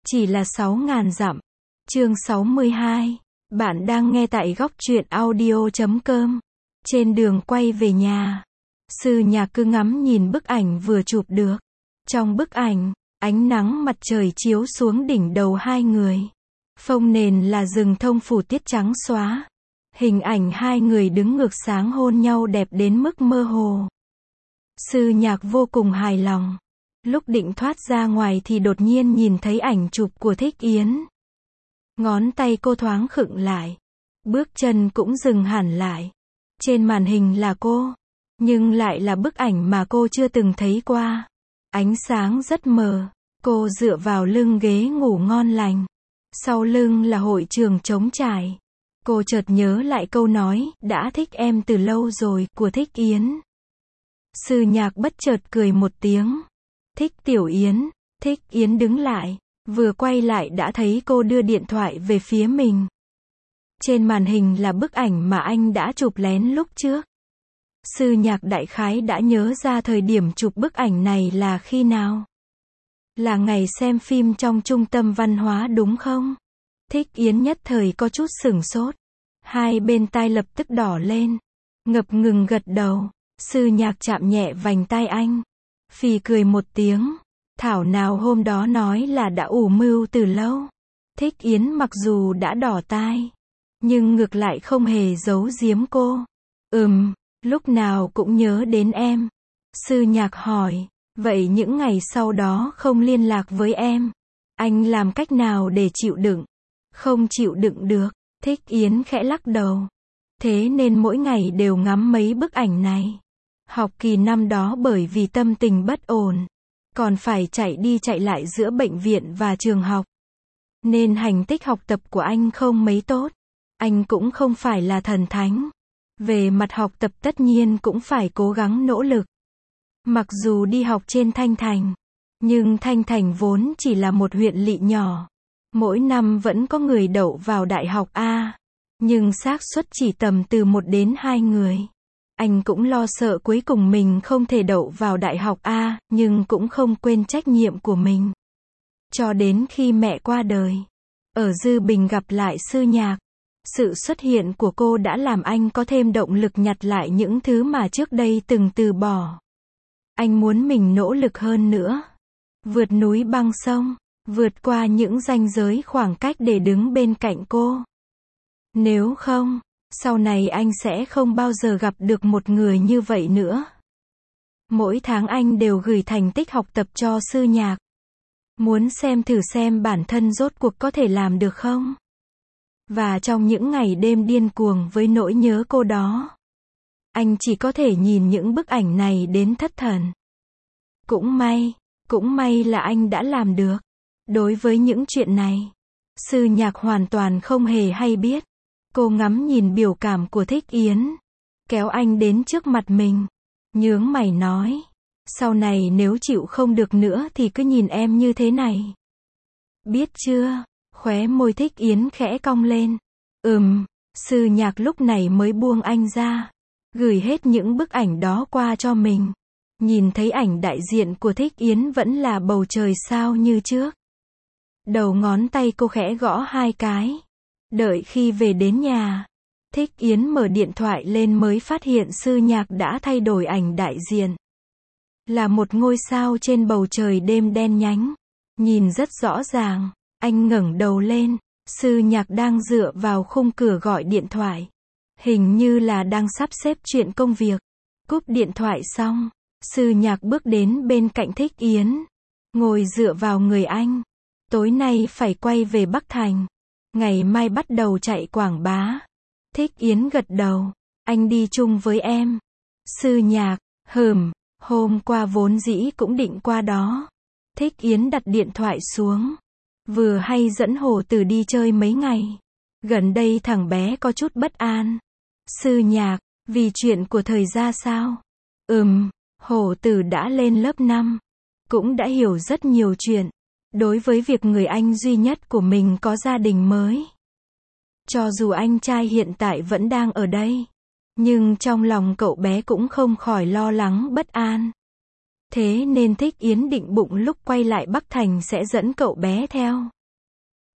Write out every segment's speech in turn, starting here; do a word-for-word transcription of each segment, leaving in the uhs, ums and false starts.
Chỉ là sáu ngàn dặm. Chương sáu mươi hai. Bạn đang nghe tại góc truyện audio chấm com. Trên đường quay về nhà, Sư Nhạc cứ ngắm nhìn bức ảnh vừa chụp được. Trong bức ảnh, ánh nắng mặt trời chiếu xuống đỉnh đầu hai người. Phông nền là rừng thông phủ tiết trắng xóa. Hình ảnh hai người đứng ngược sáng hôn nhau đẹp đến mức mơ hồ. Sư Nhạc vô cùng hài lòng. Lúc định thoát ra ngoài thì đột nhiên nhìn thấy ảnh chụp của Thích Yến. Ngón tay cô thoáng khựng lại. Bước chân cũng dừng hẳn lại. Trên màn hình là cô, nhưng lại là bức ảnh mà cô chưa từng thấy qua. Ánh sáng rất mờ. Cô dựa vào lưng ghế ngủ ngon lành. Sau lưng là hội trường trống trải. Cô chợt nhớ lại câu nói, đã thích em từ lâu rồi, của Thích Yến. Sư Nhạc bất chợt cười một tiếng. Thích Tiểu Yến. Thích Yến đứng lại, vừa quay lại đã thấy cô đưa điện thoại về phía mình. Trên màn hình là bức ảnh mà anh đã chụp lén lúc trước. Sư Nhạc đại khái đã nhớ ra thời điểm chụp bức ảnh này là khi nào. Là ngày xem phim trong trung tâm văn hóa đúng không? Thích Yến nhất thời có chút sửng sốt. Hai bên tai lập tức đỏ lên. Ngập ngừng gật đầu. Sư Nhạc chạm nhẹ vành tai anh. Phì cười một tiếng. Thảo nào hôm đó nói là đã ủ mưu từ lâu. Thích Yến mặc dù đã đỏ tai, nhưng ngược lại không hề giấu giếm cô. Ừm, lúc nào cũng nhớ đến em. Sư Nhạc hỏi. Vậy những ngày sau đó không liên lạc với em, anh làm cách nào để chịu đựng? Không chịu đựng được. Thích Yến khẽ lắc đầu. Thế nên mỗi ngày đều ngắm mấy bức ảnh này. Học kỳ năm đó bởi vì tâm tình bất ổn, còn phải chạy đi chạy lại giữa bệnh viện và trường học, nên thành tích học tập của anh không mấy tốt. Anh cũng không phải là thần thánh. Về mặt học tập tất nhiên cũng phải cố gắng nỗ lực. Mặc dù đi học trên Thanh Thành, nhưng Thanh Thành vốn chỉ là một huyện lỵ nhỏ. Mỗi năm vẫn có người đậu vào đại học A, nhưng xác suất chỉ tầm từ một đến hai người. Anh cũng lo sợ cuối cùng mình không thể đậu vào đại học A, nhưng cũng không quên trách nhiệm của mình. Cho đến khi mẹ qua đời, ở Dư Bình gặp lại Sư Nhạc, sự xuất hiện của cô đã làm anh có thêm động lực nhặt lại những thứ mà trước đây từng từ bỏ. Anh muốn mình nỗ lực hơn nữa. Vượt núi băng sông, vượt qua những ranh giới khoảng cách để đứng bên cạnh cô. Nếu không, sau này anh sẽ không bao giờ gặp được một người như vậy nữa. Mỗi tháng anh đều gửi thành tích học tập cho Sư Nhạc. Muốn xem thử xem bản thân rốt cuộc có thể làm được không. Và trong những ngày đêm điên cuồng với nỗi nhớ cô đó, anh chỉ có thể nhìn những bức ảnh này đến thất thần. Cũng may, cũng may là anh đã làm được. Đối với những chuyện này, Sư Nhạc hoàn toàn không hề hay biết. Cô ngắm nhìn biểu cảm của Thích Yến, kéo anh đến trước mặt mình, nhướng mày nói. Sau này nếu chịu không được nữa thì cứ nhìn em như thế này. Biết chưa? Khóe môi Thích Yến khẽ cong lên. Ừm, Sư Nhạc lúc này mới buông anh ra, gửi hết những bức ảnh đó qua cho mình. Nhìn thấy ảnh đại diện của Thích Yến vẫn là bầu trời sao như trước. Đầu ngón tay cô khẽ gõ hai cái. Đợi khi về đến nhà, Thích Yến mở điện thoại lên mới phát hiện Sư Nhạc đã thay đổi ảnh đại diện. Là một ngôi sao trên bầu trời đêm đen nhánh. Nhìn rất rõ ràng. Anh ngẩng đầu lên. Sư Nhạc đang dựa vào khung cửa gọi điện thoại. Hình như là đang sắp xếp chuyện công việc. Cúp điện thoại xong, Sư Nhạc bước đến bên cạnh Thích Yến, ngồi dựa vào người anh. Tối nay phải quay về Bắc Thành. Ngày mai bắt đầu chạy quảng bá. Thích Yến gật đầu. Anh đi chung với em. Sư Nhạc, hừm, hôm qua vốn dĩ cũng định qua đó. Thích Yến đặt điện thoại xuống. Vừa hay dẫn Hổ Tử đi chơi mấy ngày. Gần đây thằng bé có chút bất an. Sư Nhạc, vì chuyện của thời gia sao? Ừm, Hổ Tử đã lên lớp năm. Cũng đã hiểu rất nhiều chuyện. Đối với việc người anh duy nhất của mình có gia đình mới. Cho dù anh trai hiện tại vẫn đang ở đây, nhưng trong lòng cậu bé cũng không khỏi lo lắng bất an. Thế nên Thích Yến định bụng lúc quay lại Bắc Thành sẽ dẫn cậu bé theo.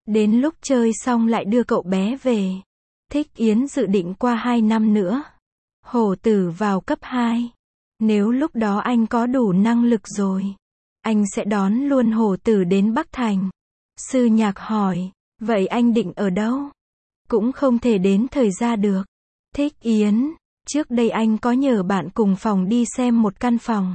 Đến lúc chơi xong lại đưa cậu bé về. Thích Yến dự định qua hai năm nữa. Hổ Tử vào cấp hai. Nếu lúc đó anh có đủ năng lực rồi, anh sẽ đón luôn Hổ Tử đến Bắc Thành. Sư Nhạc hỏi, vậy anh định ở đâu? Cũng không thể đến thời gia được. Thích Yến, trước đây anh có nhờ bạn cùng phòng đi xem một căn phòng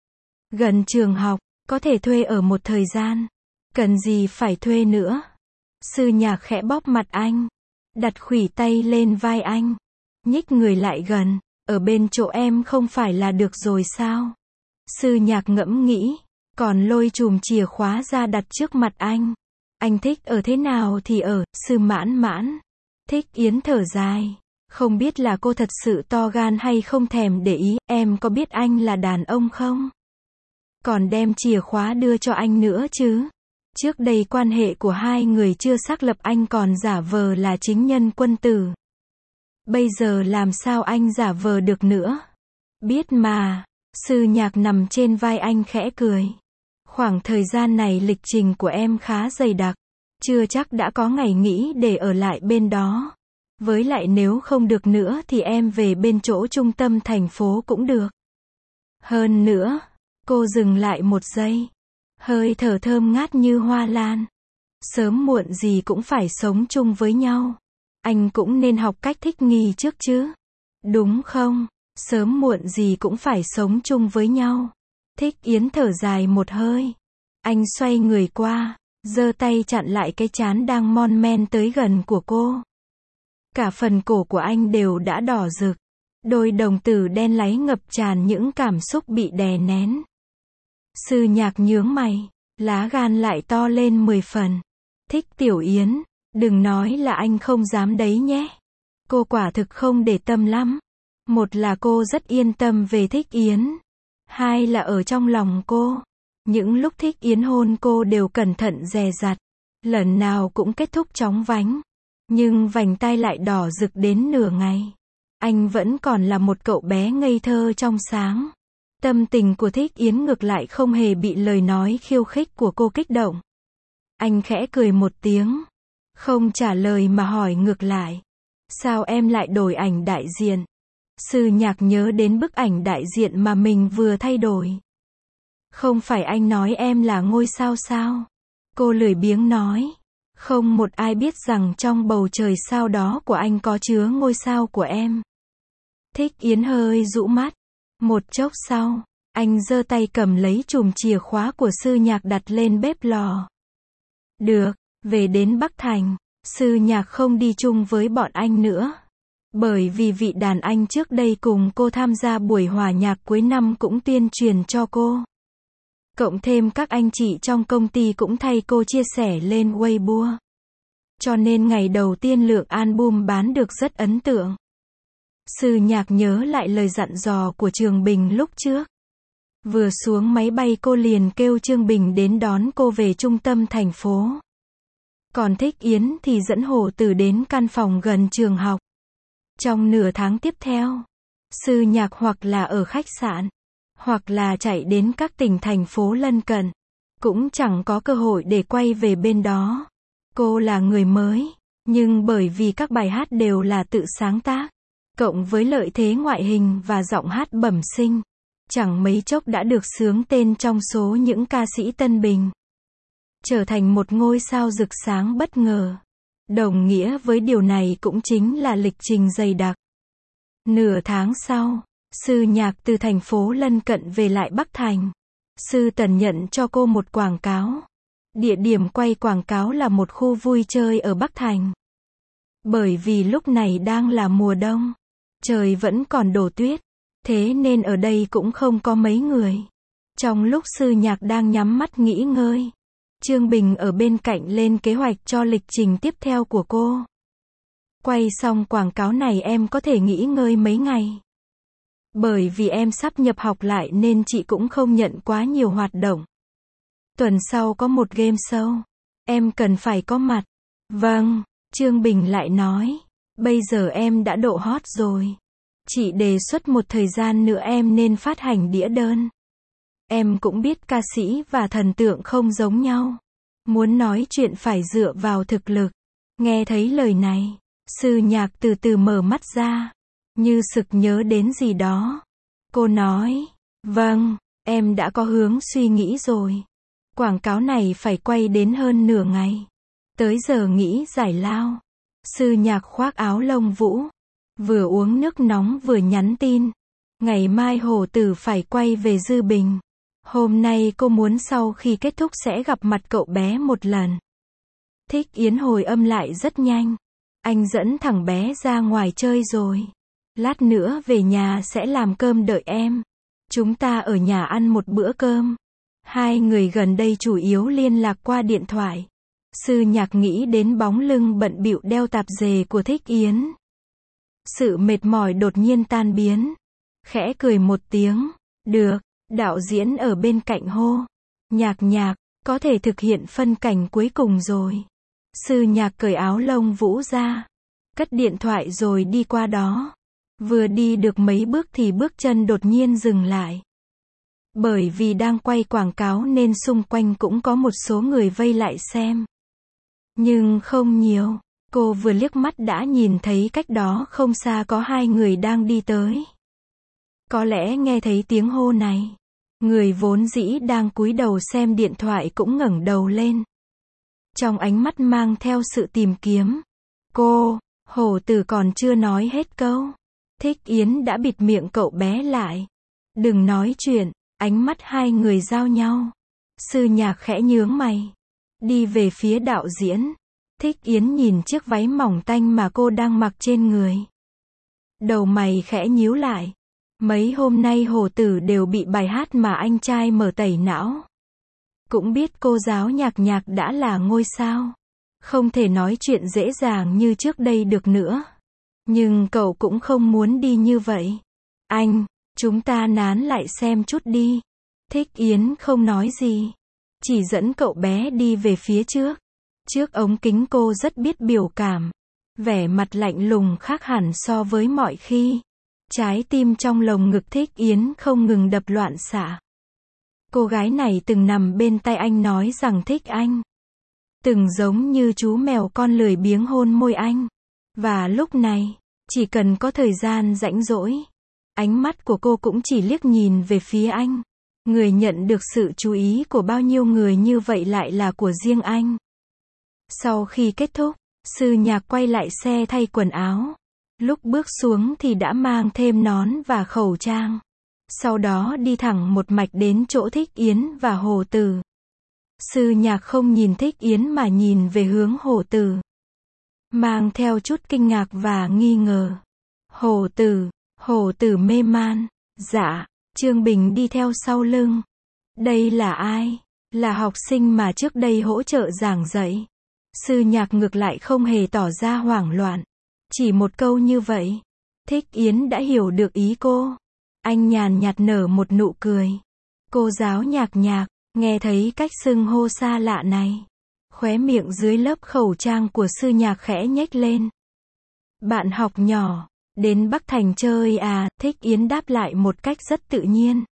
gần trường học, có thể thuê ở một thời gian. Cần gì phải thuê nữa? Sư Nhạc khẽ bóp mặt anh, đặt khuỷu tay lên vai anh, nhích người lại gần, ở bên chỗ em không phải là được rồi sao? Sư Nhạc ngẫm nghĩ, còn lôi chùm chìa khóa ra đặt trước mặt anh. Anh thích ở thế nào thì ở, Sư Mãn Mãn. Thích Yến thở dài, không biết là cô thật sự to gan hay không thèm để ý, em có biết anh là đàn ông không? Còn đem chìa khóa đưa cho anh nữa chứ. Trước đây quan hệ của hai người chưa xác lập, anh còn giả vờ là chính nhân quân tử. Bây giờ làm sao anh giả vờ được nữa? Biết mà. Sư Nhạc nằm trên vai anh khẽ cười. Khoảng thời gian này lịch trình của em khá dày đặc. Chưa chắc đã có ngày nghỉ để ở lại bên đó. Với lại nếu không được nữa thì em về bên chỗ trung tâm thành phố cũng được. Hơn nữa, cô dừng lại một giây. Hơi thở thơm ngát như hoa lan. Sớm muộn gì cũng phải sống chung với nhau. Anh cũng nên học cách thích nghi trước chứ. Đúng không? Sớm muộn gì cũng phải sống chung với nhau. Thích Yến thở dài một hơi. Anh xoay người qua, giơ tay chặn lại cái trán đang mon men tới gần của cô. Cả phần cổ của anh đều đã đỏ rực. Đôi đồng tử đen láy ngập tràn những cảm xúc bị đè nén. Sư Nhạc nhướng mày, lá gan lại to lên mười phần. Thích Tiểu Yến, đừng nói là anh không dám đấy nhé. Cô quả thực không để tâm lắm. Một là cô rất yên tâm về Thích Yến. Hai là ở trong lòng cô. Những lúc Thích Yến hôn cô đều cẩn thận dè dặt. Lần nào cũng kết thúc chóng vánh. Nhưng vành tai lại đỏ rực đến nửa ngày. Anh vẫn còn là một cậu bé ngây thơ trong sáng. Tâm tình của Thích Yến ngược lại không hề bị lời nói khiêu khích của cô kích động. Anh khẽ cười một tiếng. Không trả lời mà hỏi ngược lại. Sao em lại đổi ảnh đại diện? Sư Nhạc nhớ đến bức ảnh đại diện mà mình vừa thay đổi. Không phải anh nói em là ngôi sao sao? Cô lười biếng nói. Không một ai biết rằng trong bầu trời sao đó của anh có chứa ngôi sao của em. Thích Yến hơi rũ mắt. Một chốc sau, anh giơ tay cầm lấy chùm chìa khóa của Sư Nhạc đặt lên bếp lò. Được, về đến Bắc Thành, Sư Nhạc không đi chung với bọn anh nữa. Bởi vì vị đàn anh trước đây cùng cô tham gia buổi hòa nhạc cuối năm cũng tuyên truyền cho cô. Cộng thêm các anh chị trong công ty cũng thay cô chia sẻ lên Weibo. Cho nên ngày đầu tiên lượng album bán được rất ấn tượng. Sư Nhạc nhớ lại lời dặn dò của Trường Bình lúc trước. Vừa xuống máy bay cô liền kêu Trương Bình đến đón cô về trung tâm thành phố. Còn Thích Yến thì dẫn Hổ Tử đến căn phòng gần trường học. Trong nửa tháng tiếp theo, Sư Nhạc hoặc là ở khách sạn, hoặc là chạy đến các tỉnh thành phố lân cận. Cũng chẳng có cơ hội để quay về bên đó. Cô là người mới, nhưng bởi vì các bài hát đều là tự sáng tác, cộng với lợi thế ngoại hình và giọng hát bẩm sinh, chẳng mấy chốc đã được xướng tên trong số những ca sĩ Tân Bình. Trở thành một ngôi sao rực sáng bất ngờ. Đồng nghĩa với điều này cũng chính là lịch trình dày đặc. Nửa tháng sau, Sư Nhạc từ thành phố lân cận về lại Bắc Thành. Sư Tần nhận cho cô một quảng cáo. Địa điểm quay quảng cáo là một khu vui chơi ở Bắc Thành. Bởi vì lúc này đang là mùa đông, trời vẫn còn đổ tuyết, thế nên ở đây cũng không có mấy người. Trong lúc Sư Nhạc đang nhắm mắt nghỉ ngơi, Trương Bình ở bên cạnh lên kế hoạch cho lịch trình tiếp theo của cô. Quay xong quảng cáo này em có thể nghỉ ngơi mấy ngày. Bởi vì em sắp nhập học lại nên chị cũng không nhận quá nhiều hoạt động. Tuần sau có một game show, em cần phải có mặt. Vâng, Trương Bình lại nói, bây giờ em đã độ hot rồi. Chị đề xuất một thời gian nữa em nên phát hành đĩa đơn. Em cũng biết ca sĩ và thần tượng không giống nhau. Muốn nói chuyện phải dựa vào thực lực. Nghe thấy lời này, Sư Nhạc từ từ mở mắt ra, như sực nhớ đến gì đó. Cô nói, vâng, em đã có hướng suy nghĩ rồi. Quảng cáo này phải quay đến hơn nửa ngày. Tới giờ nghỉ giải lao. Sư Nhạc khoác áo lông vũ, vừa uống nước nóng vừa nhắn tin. Ngày mai Hổ Tử phải quay về Dư Bình. Hôm nay cô muốn sau khi kết thúc sẽ gặp mặt cậu bé một lần. Thích Yến hồi âm lại rất nhanh. Anh dẫn thằng bé ra ngoài chơi rồi. Lát nữa về nhà sẽ làm cơm đợi em. Chúng ta ở nhà ăn một bữa cơm. Hai người gần đây chủ yếu liên lạc qua điện thoại. Sư Nhạc nghĩ đến bóng lưng bận bịu đeo tạp dề của Thích Yến. Sự mệt mỏi đột nhiên tan biến. Khẽ cười một tiếng. Được, đạo diễn ở bên cạnh hô. Nhạc Nhạc, có thể thực hiện phân cảnh cuối cùng rồi. Sư Nhạc cởi áo lông vũ ra. Cất điện thoại rồi đi qua đó. Vừa đi được mấy bước thì bước chân đột nhiên dừng lại. Bởi vì đang quay quảng cáo nên xung quanh cũng có một số người vây lại xem. Nhưng không nhiều. Cô vừa liếc mắt đã nhìn thấy cách đó không xa có hai người đang đi tới. Có lẽ nghe thấy tiếng hô này. Người vốn dĩ đang cúi đầu xem điện thoại cũng ngẩng đầu lên. Trong ánh mắt mang theo sự tìm kiếm. Cô, Hổ Tử còn chưa nói hết câu. Thích Yến đã bịt miệng cậu bé lại. Đừng nói chuyện, ánh mắt hai người giao nhau. Sư Nhạc khẽ nhướng mày. Đi về phía đạo diễn. Thích Yến nhìn chiếc váy mỏng tanh mà cô đang mặc trên người. Đầu mày khẽ nhíu lại. Mấy hôm nay Hổ Tử đều bị bài hát mà anh trai mở tẩy não. Cũng biết cô giáo Nhạc Nhạc đã là ngôi sao. Không thể nói chuyện dễ dàng như trước đây được nữa. Nhưng cậu cũng không muốn đi như vậy. Anh, chúng ta nán lại xem chút đi. Thích Yến không nói gì. Chỉ dẫn cậu bé đi về phía trước. Trước ống kính cô rất biết biểu cảm. Vẻ mặt lạnh lùng khác hẳn so với mọi khi. Trái tim trong lồng ngực Thích Yến không ngừng đập loạn xạ. Cô gái này từng nằm bên tay anh nói rằng thích anh. Từng giống như chú mèo con lười biếng hôn môi anh. Và lúc này, chỉ cần có thời gian rãnh rỗi, ánh mắt của cô cũng chỉ liếc nhìn về phía anh. Người nhận được sự chú ý của bao nhiêu người như vậy lại là của riêng anh. Sau khi kết thúc, Sư Nhạc quay lại xe thay quần áo. Lúc bước xuống thì đã mang thêm nón và khẩu trang. Sau đó đi thẳng một mạch đến chỗ Thích Yến và Hổ Tử. Sư Nhạc không nhìn Thích Yến mà nhìn về hướng Hổ Tử. Mang theo chút kinh ngạc và nghi ngờ. Hổ Tử, Hổ Tử mê man. Dạ, Trương Bình đi theo sau lưng. Đây là ai? Là học sinh mà trước đây hỗ trợ giảng dạy. Sư Nhạc ngược lại không hề tỏ ra hoảng loạn. Chỉ một câu như vậy. Thích Yến đã hiểu được ý cô. Anh nhàn nhạt nở một nụ cười. Cô giáo Nhạc Nhạc, nghe thấy cách xưng hô xa lạ này. Khóe miệng dưới lớp khẩu trang của Sư Nhạc khẽ nhếch lên. Bạn học nhỏ, đến Bắc Thành chơi à? Thích Yến đáp lại một cách rất tự nhiên.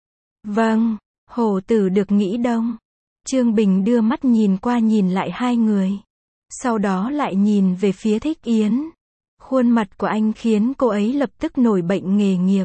Vâng, Hổ Tử được nghỉ đông. Trương Bình đưa mắt nhìn qua nhìn lại hai người. Sau đó lại nhìn về phía Thích Yến. Khuôn mặt của anh khiến cô ấy lập tức nổi bệnh nghề nghiệp.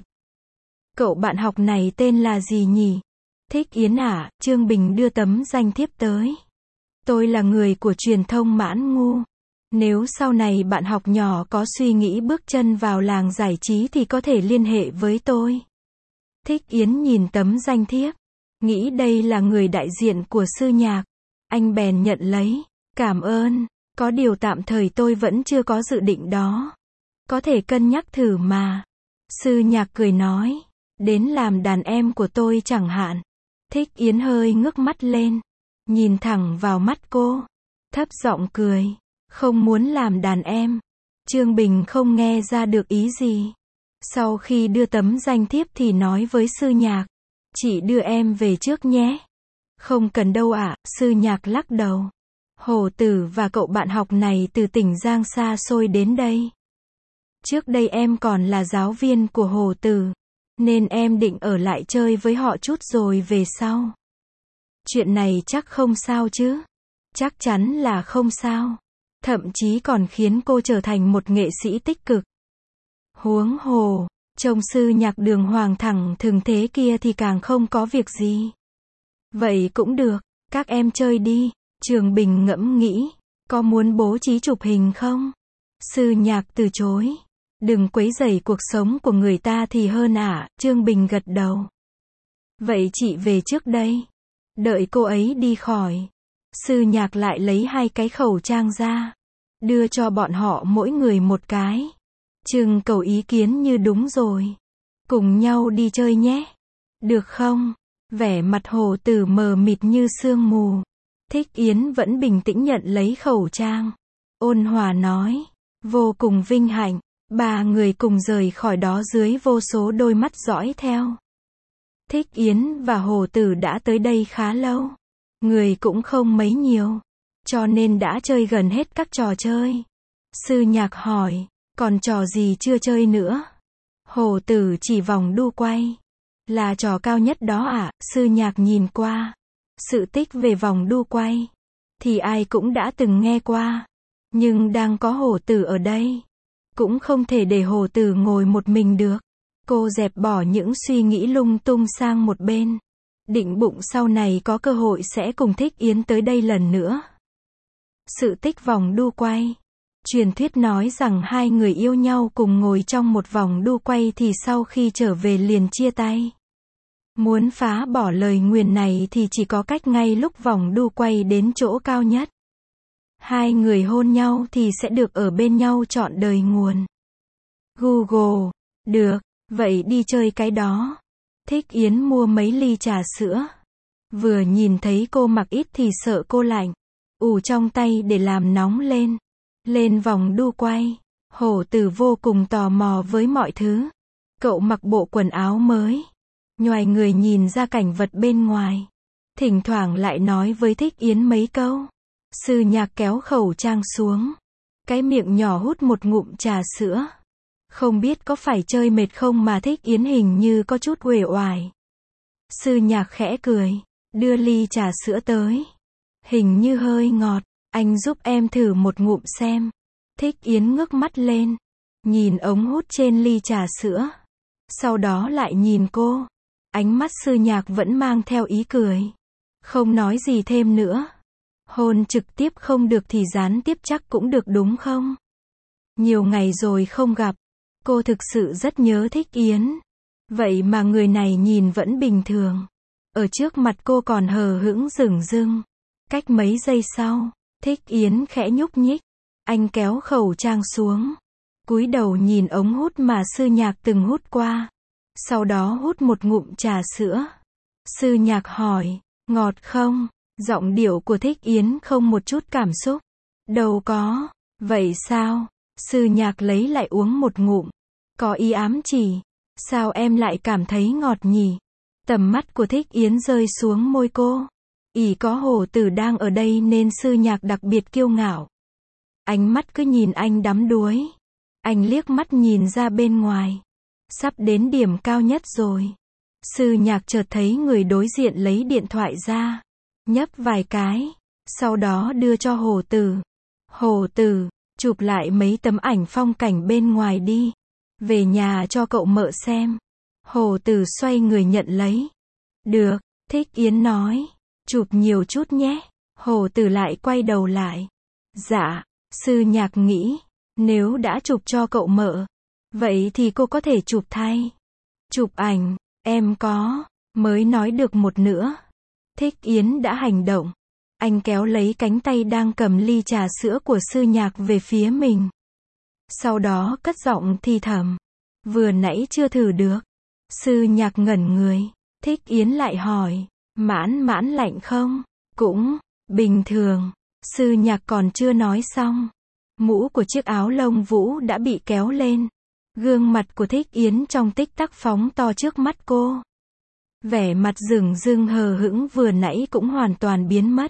Cậu bạn học này tên là gì nhỉ? Thích Yến à? Trương Bình đưa tấm danh thiếp tới. Tôi là người của truyền thông Mãn Ngu. Nếu sau này bạn học nhỏ có suy nghĩ bước chân vào làng giải trí thì có thể liên hệ với tôi. Thích Yến nhìn tấm danh thiếp. Nghĩ đây là người đại diện của Sư Nhạc. Anh bèn nhận lấy. Cảm ơn. Có điều tạm thời tôi vẫn chưa có dự định đó. Có thể cân nhắc thử mà. Sư Nhạc cười nói. Đến làm đàn em của tôi chẳng hạn. Thích Yến hơi ngước mắt lên. Nhìn thẳng vào mắt cô. Thấp giọng cười. Không muốn làm đàn em. Trương Bình không nghe ra được ý gì. Sau khi đưa tấm danh thiếp thì nói với Sư Nhạc. Chị đưa em về trước nhé. Không cần đâu ạ. Sư Nhạc lắc đầu. Hổ Tử và cậu bạn học này từ tỉnh Giang xa xôi đến đây. Trước đây em còn là giáo viên của Hổ Tử. Nên em định ở lại chơi với họ chút rồi về sau. Chuyện này chắc không sao chứ? chắc chắn là không sao. Thậm chí còn khiến cô trở thành một nghệ sĩ tích cực. Huống hồ, trông Sư Nhạc đường hoàng thẳng thừng thế kia thì càng không có việc gì. Vậy cũng được, các em chơi đi. Trường Bình ngẫm nghĩ, có muốn bố trí chụp hình không? Sư Nhạc từ chối. Đừng quấy rầy cuộc sống của người ta thì hơn ạ. Trương Bình gật đầu. Vậy chị về trước đây. Đợi cô ấy đi khỏi. Sư Nhạc lại lấy hai cái khẩu trang ra. Đưa cho bọn họ mỗi người một cái. Trưng cầu ý kiến như đúng rồi. Cùng nhau đi chơi nhé. Được không? Vẻ mặt Hồ Tử mờ mịt như sương mù. Thích Yến vẫn bình tĩnh nhận lấy khẩu trang. Ôn hòa nói. Vô cùng vinh hạnh. Ba người cùng rời khỏi đó dưới vô số đôi mắt dõi theo. Thích Yến và Hồ Tử đã tới đây khá lâu. Người cũng không mấy nhiều. Cho nên đã chơi gần hết các trò chơi. Sư Nhạc hỏi. Còn trò gì chưa chơi nữa? Hồ Tử chỉ vòng đu quay. Là trò cao nhất đó ạ. À? Sư Nhạc nhìn qua. Sự tích về vòng đu quay. Thì ai cũng đã từng nghe qua. Nhưng đang có Hồ Tử ở đây. Cũng không thể để Hồ Tử ngồi một mình được. Cô dẹp bỏ những suy nghĩ lung tung sang một bên. Định bụng sau này có cơ hội sẽ cùng Thích Yến tới đây lần nữa. Sự tích vòng đu quay. Truyền thuyết nói rằng hai người yêu nhau cùng ngồi trong một vòng đu quay thì sau khi trở về liền chia tay. Muốn phá bỏ lời nguyền này thì chỉ có cách ngay lúc vòng đu quay đến chỗ cao nhất. Hai người hôn nhau thì sẽ được ở bên nhau trọn đời nguồn. Google. Được, vậy đi chơi cái đó. Thích Yến mua mấy ly trà sữa. Vừa nhìn thấy cô mặc ít thì sợ cô lạnh. Ủ trong tay để làm nóng lên. Lên vòng đu quay. Hổ Tử vô cùng tò mò với mọi thứ. Cậu mặc bộ quần áo mới. Nhoài người nhìn ra cảnh vật bên ngoài. Thỉnh thoảng lại nói với Thích Yến mấy câu. Sư Nhạc kéo khẩu trang xuống. Cái miệng nhỏ hút một ngụm trà sữa. Không biết có phải chơi mệt không mà Thích Yến hình như có chút uể oải. Sư Nhạc khẽ cười. Đưa ly trà sữa tới. Hình như hơi ngọt. Anh giúp em thử một ngụm xem. Thích Yến ngước mắt lên. Nhìn ống hút trên ly trà sữa. Sau đó lại nhìn cô. Ánh mắt Sư Nhạc vẫn mang theo ý cười. Không nói gì thêm nữa. Hôn trực tiếp không được thì gián tiếp chắc cũng được đúng không? Nhiều ngày rồi không gặp. Cô thực sự rất nhớ Thích Yến. Vậy mà người này nhìn vẫn bình thường. Ở trước mặt cô còn hờ hững dửng dưng. Cách mấy giây sau, Thích Yến khẽ nhúc nhích. Anh kéo khẩu trang xuống. Cúi đầu nhìn ống hút mà Sư Nhạc từng hút qua. Sau đó hút một ngụm trà sữa. Sư Nhạc hỏi, ngọt không? Giọng điệu của Thích Yến không một chút cảm xúc. Đâu có. Vậy sao? Sư Nhạc lấy lại uống một ngụm. Có ý ám chỉ. Sao em lại cảm thấy ngọt nhỉ? Tầm mắt của Thích Yến rơi xuống môi cô. Ỷ có Hồ Tử đang ở đây nên Sư Nhạc đặc biệt kiêu ngạo. Ánh mắt cứ nhìn anh đắm đuối. Anh liếc mắt nhìn ra bên ngoài. Sắp đến điểm cao nhất rồi. Sư Nhạc chợt thấy người đối diện lấy điện thoại ra. Nhấp vài cái. Sau đó đưa cho Hồ Tử. Hồ Tử, chụp lại mấy tấm ảnh phong cảnh bên ngoài đi. Về nhà cho cậu mợ xem. Hồ Tử xoay người nhận lấy. Được, Thích Yến nói. Chụp nhiều chút nhé. Hồ Tử lại quay đầu lại. Dạ, Sư Nhạc nghĩ. Nếu đã chụp cho cậu mợ. Vậy thì cô có thể chụp thay. Chụp ảnh, em có. Mới nói được một nữa. Thích Yến đã hành động. Anh kéo lấy cánh tay đang cầm ly trà sữa của Sư Nhạc về phía mình. Sau đó cất giọng thì thầm. Vừa nãy chưa thử được. Sư Nhạc ngẩn người. Thích Yến lại hỏi. Mãn mãn lạnh không? Cũng, bình thường. Sư Nhạc còn chưa nói xong. Mũ của chiếc áo lông vũ đã bị kéo lên. Gương mặt của Thích Yến trong tích tắc phóng to trước mắt cô. Vẻ mặt dửng dưng hờ hững vừa nãy cũng hoàn toàn biến mất.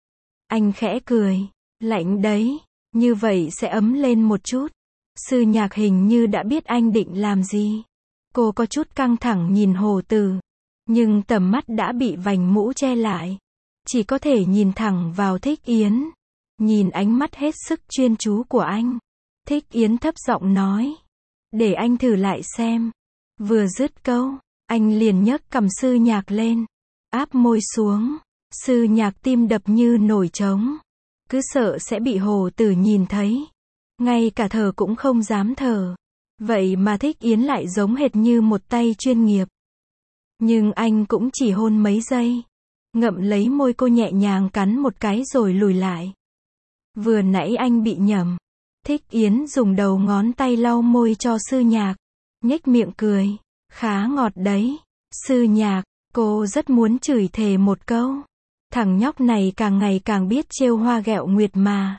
Anh khẽ cười. Lạnh đấy. Như vậy sẽ ấm lên một chút. Sư Nhạc hình như đã biết anh định làm gì. Cô có chút căng thẳng nhìn Hồ Tử. Nhưng tầm mắt đã bị vành mũ che lại. chỉ có thể nhìn thẳng vào Thích Yến. Nhìn ánh mắt hết sức chuyên chú của anh, Thích Yến thấp giọng nói. Để anh thử lại xem. Vừa dứt câu, anh liền nhấc cằm Sư Nhạc lên, áp môi xuống. Sư Nhạc tim đập như nổi trống. Cứ sợ sẽ bị Hồ Tử nhìn thấy. Ngay cả thở cũng không dám thở. Vậy mà Thích Yến lại giống hệt như một tay chuyên nghiệp. Nhưng anh cũng chỉ hôn mấy giây. Ngậm lấy môi cô nhẹ nhàng cắn một cái rồi lùi lại. Vừa nãy anh bị nhầm. Thích Yến dùng đầu ngón tay lau môi cho Sư Nhạc. Nhếch miệng cười. Khá ngọt đấy. Sư Nhạc, cô rất muốn chửi thề một câu. Thằng nhóc này càng ngày càng biết trêu hoa ghẹo nguyệt mà.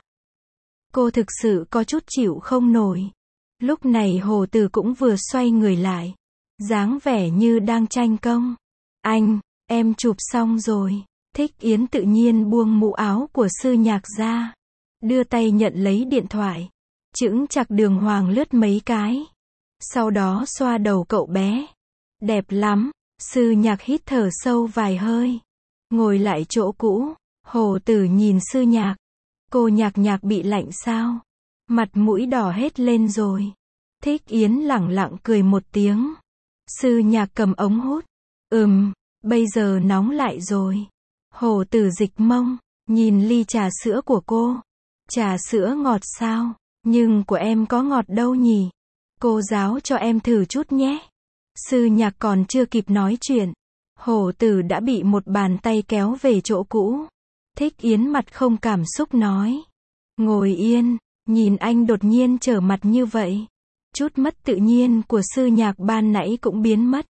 Cô thực sự có chút chịu không nổi. Lúc này Hồ Tử cũng vừa xoay người lại. Dáng vẻ như đang tranh công. Anh, em chụp xong rồi. Thích Yến tự nhiên buông mũ áo của Sư Nhạc ra. Đưa tay nhận lấy điện thoại. Chững chạc đường hoàng lướt mấy cái. Sau đó xoa đầu cậu bé. Đẹp lắm. Sư Nhạc hít thở sâu vài hơi. Ngồi lại chỗ cũ. Hồ Tử nhìn Sư Nhạc. Cô Nhạc Nhạc bị lạnh sao? Mặt mũi đỏ hết lên rồi. Thích Yến lẳng lặng cười một tiếng. Sư Nhạc cầm ống hút. Ừm, bây giờ nóng lại rồi. Hồ Tử dịch mông, nhìn ly trà sữa của cô. Trà sữa ngọt sao? Nhưng của em có ngọt đâu nhỉ? Cô giáo cho em thử chút nhé. Sư Nhạc còn chưa kịp nói chuyện. Hồ Tử đã bị một bàn tay kéo về chỗ cũ. Thích Yến mặt không cảm xúc nói. Ngồi yên, nhìn anh đột nhiên trở mặt như vậy. Chút mất tự nhiên của Sư Nhạc ban nãy cũng biến mất.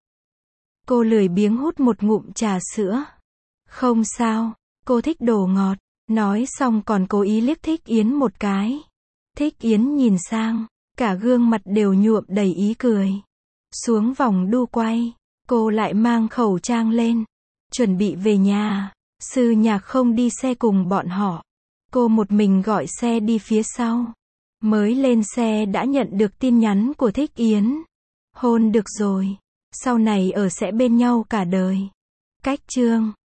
Cô lười biếng hút một ngụm trà sữa. Không sao, cô thích đồ ngọt. Nói xong còn cố ý liếc Thích Yến một cái. Thích Yến nhìn sang, cả gương mặt đều nhuộm đầy ý cười. Xuống vòng đu quay, cô lại mang khẩu trang lên. Chuẩn bị về nhà. Sư Nhạc không đi xe cùng bọn họ. Cô một mình gọi xe đi phía sau. Mới lên xe đã nhận được tin nhắn của Thích Yến. Hôn được rồi. Sau này ở sẽ bên nhau cả đời. Cách chương